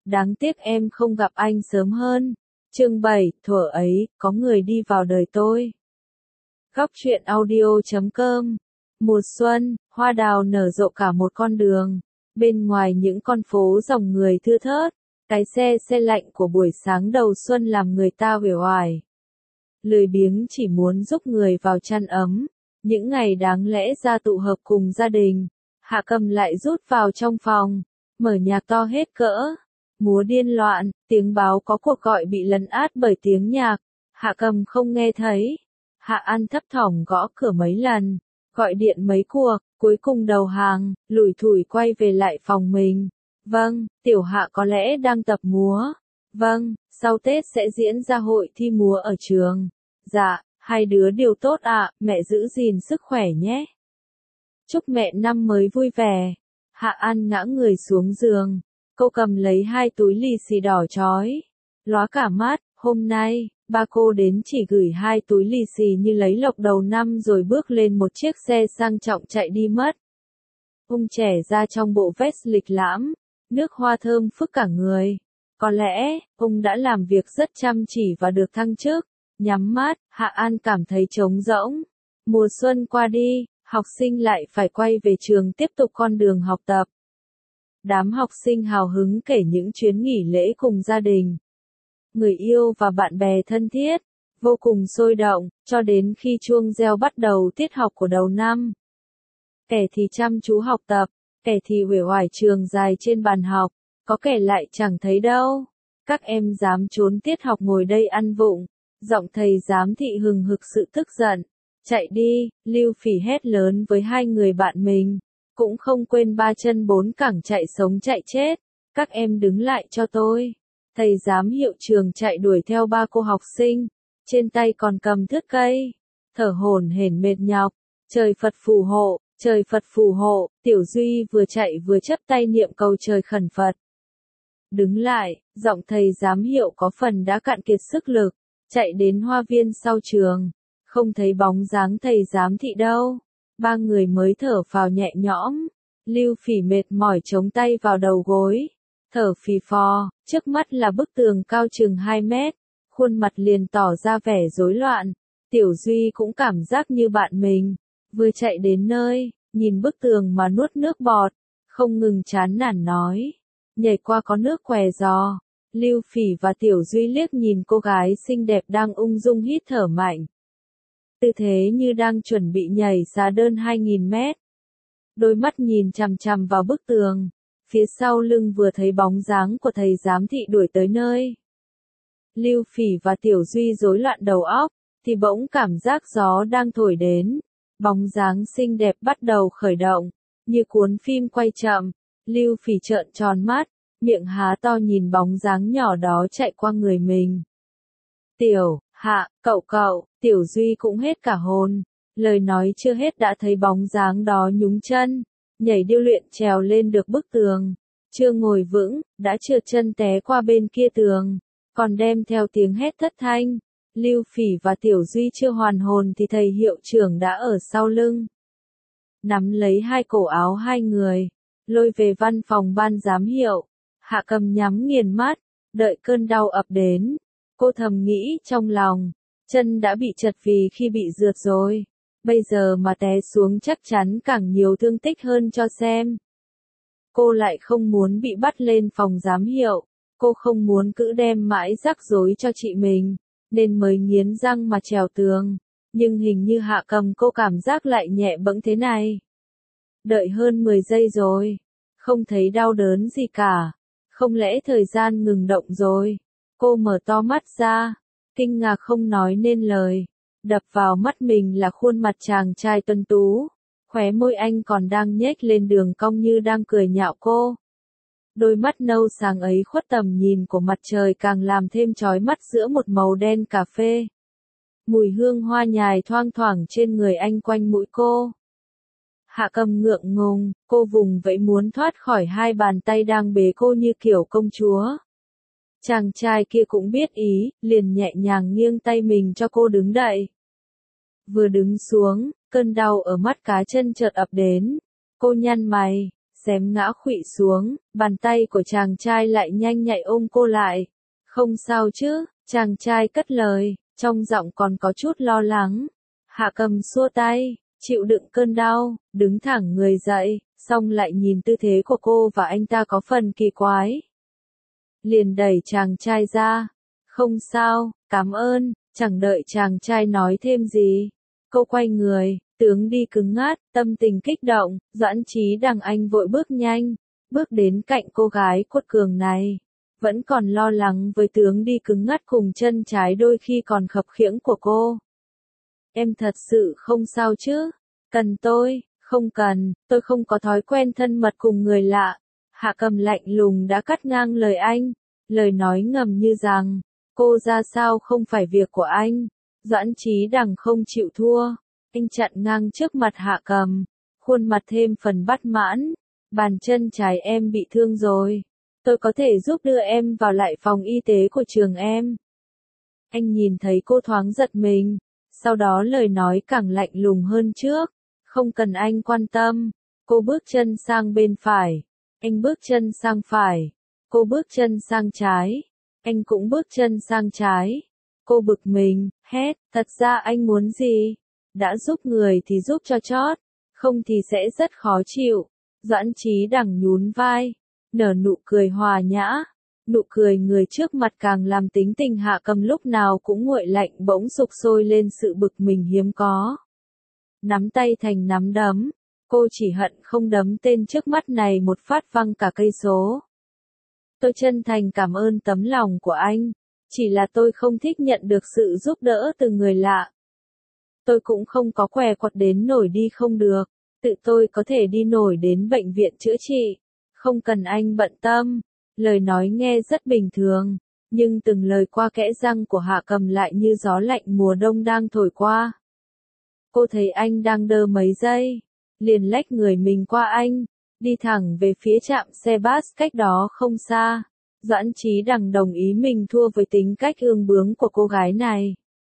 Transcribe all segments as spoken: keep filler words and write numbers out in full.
đáng tiếc em không gặp anh sớm hơn. Chương bảy, thuở ấy, có người đi vào đời tôi. Góc truyện audio chấm com. Mùa xuân, hoa đào nở rộ cả một con đường. Bên ngoài những con phố dòng người thưa thớt, cái xe xe lạnh của buổi sáng đầu xuân làm người ta uể oải. Lười biếng chỉ muốn giúp người vào chăn ấm. Những ngày đáng lẽ ra tụ hợp cùng gia đình, Hạ Cầm lại rút vào trong phòng, mở nhạc to hết cỡ. Múa điên loạn, tiếng báo có cuộc gọi bị lấn át bởi tiếng nhạc. Hạ Cầm không nghe thấy. Hạ An thấp thỏm gõ cửa mấy lần, gọi điện mấy cuộc, cuối cùng đầu hàng, lủi thủi quay về lại phòng mình. Vâng, tiểu Hạ có lẽ đang tập múa. Vâng, sau Tết sẽ diễn ra hội thi múa ở trường. Dạ, hai đứa đều tốt ạ, mẹ giữ gìn sức khỏe nhé. Chúc mẹ năm mới vui vẻ. Hạ An ngã người xuống giường. Cô cầm lấy hai túi lì xì đỏ chói. Lóa cả mắt, hôm nay, ba cô đến chỉ gửi hai túi lì xì như lấy lộc đầu năm rồi bước lên một chiếc xe sang trọng chạy đi mất. Ông trẻ ra trong bộ vest lịch lãm, nước hoa thơm phức cả người. Có lẽ, ông đã làm việc rất chăm chỉ và được thăng chức. Nhắm mắt, Hạ An cảm thấy trống rỗng. Mùa xuân qua đi, học sinh lại phải quay về trường tiếp tục con đường học tập. Đám học sinh hào hứng kể những chuyến nghỉ lễ cùng gia đình, người yêu và bạn bè thân thiết, vô cùng sôi động, cho đến khi chuông reo bắt đầu tiết học của đầu năm. Kẻ thì chăm chú học tập, kẻ thì uể oải trường dài trên bàn học, có kẻ lại chẳng thấy đâu. Các em dám trốn tiết học ngồi đây ăn vụng. Giọng thầy giám thị hừng hực sự tức giận. Chạy đi, Lưu Phỉ hét lớn với hai người bạn mình. Cũng không quên ba chân bốn cẳng chạy sống chạy chết. Các em đứng lại cho tôi. Thầy giám hiệu trường chạy đuổi theo ba cô học sinh. Trên tay còn cầm thước cây. Thở hổn hển mệt nhọc. Trời Phật phù hộ, trời Phật phù hộ. Tiểu Duy vừa chạy vừa chắp tay niệm cầu trời khẩn Phật. Đứng lại, giọng thầy giám hiệu có phần đã cạn kiệt sức lực. Chạy đến hoa viên sau trường, không thấy bóng dáng thầy giám thị đâu. Ba người mới thở phào nhẹ nhõm. Lưu Phỉ mệt mỏi chống tay vào đầu gối, thở phì phò, trước mắt là bức tường cao chừng hai mét, khuôn mặt liền tỏ ra vẻ rối loạn. Tiểu Duy cũng cảm giác như bạn mình, vừa chạy đến nơi, nhìn bức tường mà nuốt nước bọt, không ngừng chán nản nói, nhảy qua có nước què giò. Lưu Phỉ và Tiểu Duy liếc nhìn cô gái xinh đẹp đang ung dung hít thở mạnh. Tư thế như đang chuẩn bị nhảy xà đơn hai nghìn mét. Đôi mắt nhìn chằm chằm vào bức tường, phía sau lưng vừa thấy bóng dáng của thầy giám thị đuổi tới nơi. Lưu Phỉ và Tiểu Duy rối loạn đầu óc, thì bỗng cảm giác gió đang thổi đến. Bóng dáng xinh đẹp bắt đầu khởi động, như cuốn phim quay chậm. Lưu Phỉ trợn tròn mắt, miệng há to nhìn bóng dáng nhỏ đó chạy qua người mình. Tiểu, Hạ, cậu cậu, Tiểu Duy cũng hết cả hồn. Lời nói chưa hết đã thấy bóng dáng đó nhúng chân, nhảy điêu luyện trèo lên được bức tường. Chưa ngồi vững, đã trượt chân té qua bên kia tường, còn đem theo tiếng hét thất thanh. Lưu Phỉ và Tiểu Duy chưa hoàn hồn thì thầy hiệu trưởng đã ở sau lưng, nắm lấy hai cổ áo hai người, lôi về văn phòng ban giám hiệu. Hạ Cầm nhắm nghiền mắt, đợi cơn đau ập đến. Cô thầm nghĩ trong lòng, chân đã bị trật vì khi bị rượt rồi. Bây giờ mà té xuống chắc chắn càng nhiều thương tích hơn cho xem. Cô lại không muốn bị bắt lên phòng giám hiệu. Cô không muốn cứ đem mãi rắc rối cho chị mình, nên mới nghiến răng mà trèo tường. Nhưng hình như Hạ Cầm cô cảm giác lại nhẹ bẫng thế này. Đợi hơn mười giây rồi, không thấy đau đớn gì cả. Không lẽ thời gian ngừng động rồi? Cô mở to mắt ra, kinh ngạc không nói nên lời. Đập vào mắt mình là khuôn mặt chàng trai tuấn tú. Khóe môi anh còn đang nhếch lên đường cong như đang cười nhạo cô. Đôi mắt nâu sáng ấy khuất tầm nhìn của mặt trời càng làm thêm chói mắt giữa một màu đen cà phê. Mùi hương hoa nhài thoang thoảng trên người anh quanh mũi cô. Hạ Cầm ngượng ngùng, cô vùng vẫy muốn thoát khỏi hai bàn tay đang bế cô như kiểu công chúa. Chàng trai kia cũng biết ý, liền nhẹ nhàng nghiêng tay mình cho cô đứng dậy. Vừa đứng xuống, cơn đau ở mắt cá chân chợt ập đến. Cô nhăn mày, xém ngã khuỵu xuống, bàn tay của chàng trai lại nhanh nhạy ôm cô lại. Không sao chứ, chàng trai cất lời, trong giọng còn có chút lo lắng. Hạ Cầm xua tay, chịu đựng cơn đau, đứng thẳng người dậy, xong lại nhìn tư thế của cô và anh ta có phần kỳ quái. Liền đẩy chàng trai ra. Không sao, cảm ơn, chẳng đợi chàng trai nói thêm gì. Cô quay người, tướng đi cứng ngắc, tâm tình kích động, Doãn Chí Đằng anh vội bước nhanh, bước đến cạnh cô gái quật cường này. Vẫn còn lo lắng với tướng đi cứng ngắc cùng chân trái đôi khi còn khập khiễng của cô. Em thật sự không sao chứ? Cần tôi? Không cần, tôi không có thói quen thân mật cùng người lạ. Hạ Cầm lạnh lùng đã cắt ngang lời anh, lời nói ngầm như rằng, cô ra sao không phải việc của anh. Doãn Chí Đằng không chịu thua, anh chặn ngang trước mặt Hạ Cầm, khuôn mặt thêm phần bất mãn. Bàn chân trái em bị thương rồi, tôi có thể giúp đưa em vào lại phòng y tế của trường em. Anh nhìn thấy cô thoáng giật mình, sau đó lời nói càng lạnh lùng hơn trước. Không cần anh quan tâm. Cô bước chân sang bên phải, anh bước chân sang phải. Cô bước chân sang trái, anh cũng bước chân sang trái. Cô bực mình, hét, thật ra anh muốn gì? Đã giúp người thì giúp cho chót, không thì sẽ rất khó chịu. Doãn Chí Đằng nhún vai, nở nụ cười hòa nhã. Nụ cười người trước mặt càng làm tính tình Hạ Cầm lúc nào cũng nguội lạnh bỗng sục sôi lên sự bực mình hiếm có. Nắm tay thành nắm đấm, cô chỉ hận không đấm tên trước mắt này một phát văng cả cây số. Tôi chân thành cảm ơn tấm lòng của anh, chỉ là tôi không thích nhận được sự giúp đỡ từ người lạ. Tôi cũng không có què quặt đến nổi đi không được, tự tôi có thể đi nổi đến bệnh viện chữa trị, không cần anh bận tâm. Lời nói nghe rất bình thường, nhưng từng lời qua kẽ răng của Hạ Cầm lại như gió lạnh mùa đông đang thổi qua. Cô thấy anh đang đơ mấy giây, liền lách người mình qua anh, đi thẳng về phía trạm xe bus cách đó không xa. Doãn Chí Đằng đồng ý mình thua với tính cách ương bướng của cô gái này.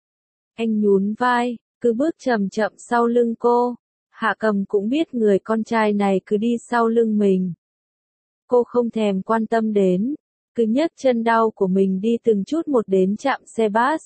Anh nhún vai, cứ bước chậm chậm sau lưng cô. Hạ Cầm cũng biết người con trai này cứ đi sau lưng mình. Cô không thèm quan tâm đến, cứ nhấc chân đau của mình đi từng chút một đến trạm xe bus.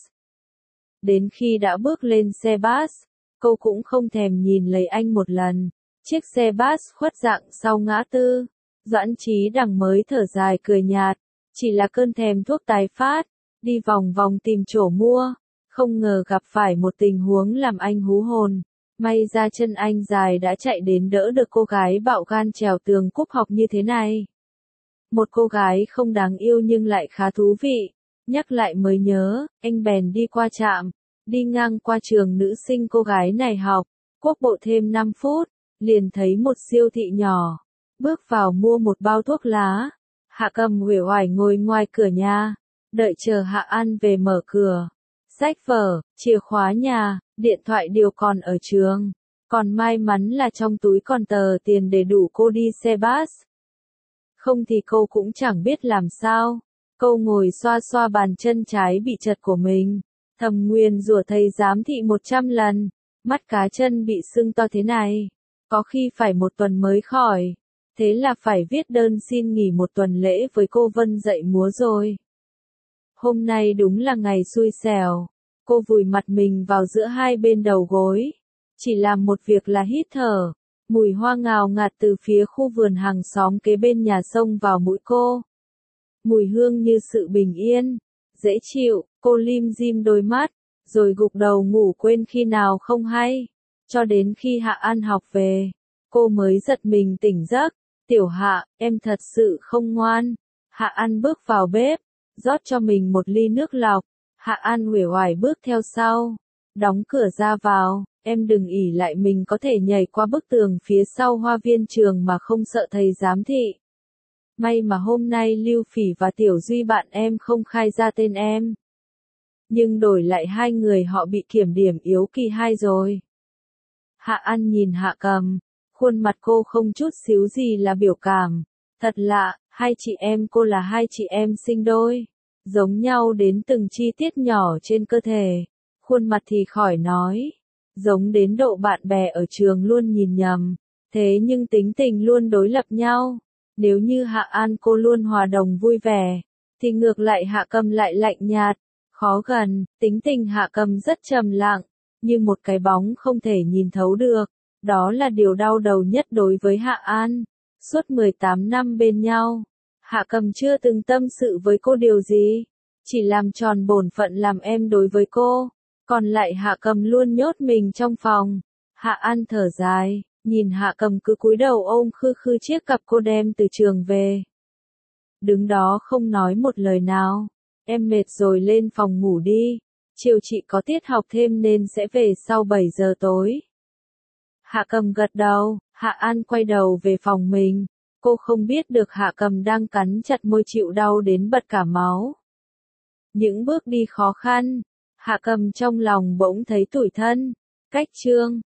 Đến khi đã bước lên xe bus, cô cũng không thèm nhìn lấy anh một lần. Chiếc xe bus khuất dạng sau ngã tư. Doãn Chí Đằng mới thở dài cười nhạt, chỉ là cơn thèm thuốc tái phát, đi vòng vòng tìm chỗ mua, không ngờ gặp phải một tình huống làm anh hú hồn. May ra chân anh dài đã chạy đến đỡ được cô gái bạo gan trèo tường cúp học như thế này. Một cô gái không đáng yêu nhưng lại khá thú vị. Nhắc lại mới nhớ, anh bèn đi qua trạm, đi ngang qua trường nữ sinh cô gái này học, quốc bộ thêm năm phút, liền thấy một siêu thị nhỏ, bước vào mua một bao thuốc lá. Hạ Cầm uể oải ngồi ngoài cửa nhà, đợi chờ Hạ An về mở cửa. Sách vở, chìa khóa nhà, điện thoại đều còn ở trường, còn may mắn là trong túi còn tờ tiền để đủ cô đi xe bus. Không thì cô cũng chẳng biết làm sao. Cô ngồi xoa xoa bàn chân trái bị chật của mình, thầm nguyền rủa thầy giám thị một trăm lần, mắt cá chân bị sưng to thế này, có khi phải một tuần mới khỏi. Thế là phải viết đơn xin nghỉ một tuần lễ với cô Vân dạy múa rồi. Hôm nay đúng là ngày xui xẻo. Cô vùi mặt mình vào giữa hai bên đầu gối, chỉ làm một việc là hít thở. Mùi hoa ngào ngạt từ phía khu vườn hàng xóm kế bên nhà xông vào mũi cô. Mùi hương như sự bình yên, dễ chịu. Cô lim dim đôi mắt, rồi gục đầu ngủ quên khi nào không hay. Cho đến khi Hạ An học về, cô mới giật mình tỉnh giấc. Tiểu Hạ, em thật sự không ngoan. Hạ An bước vào bếp, rót cho mình một ly nước lọc. Hạ An uể oải bước theo sau, đóng cửa ra vào. Em đừng ỷ lại mình có thể nhảy qua bức tường phía sau hoa viên trường mà không sợ thầy giám thị. May mà hôm nay Lưu Phỉ và Tiểu Duy bạn em không khai ra tên em. Nhưng đổi lại hai người họ bị kiểm điểm yếu kỳ hai rồi. Hạ An nhìn Hạ Cầm, khuôn mặt cô không chút xíu gì là biểu cảm. Thật lạ, hai chị em cô là hai chị em sinh đôi, giống nhau đến từng chi tiết nhỏ trên cơ thể. Khuôn mặt thì khỏi nói, giống đến độ bạn bè ở trường luôn nhìn nhầm. Thế nhưng tính tình luôn đối lập nhau. Nếu như Hạ An cô luôn hòa đồng vui vẻ, thì ngược lại Hạ Cầm lại lạnh nhạt, khó gần, tính tình Hạ Cầm rất trầm lặng, như một cái bóng không thể nhìn thấu được. Đó là điều đau đầu nhất đối với Hạ An. Suốt mười tám năm bên nhau, Hạ Cầm chưa từng tâm sự với cô điều gì, chỉ làm tròn bổn phận làm em đối với cô, còn lại Hạ Cầm luôn nhốt mình trong phòng. Hạ An thở dài, nhìn Hạ Cầm cứ cúi đầu ôm khư khư chiếc cặp cô đem từ trường về. Đứng đó không nói một lời nào, em mệt rồi lên phòng ngủ đi, chiều chị có tiết học thêm nên sẽ về sau bảy giờ tối. Hạ Cầm gật đầu, Hạ An quay đầu về phòng mình, cô không biết được Hạ Cầm đang cắn chặt môi chịu đau đến bật cả máu. Những bước đi khó khăn, Hạ Cầm trong lòng bỗng thấy tủi thân. Cách chương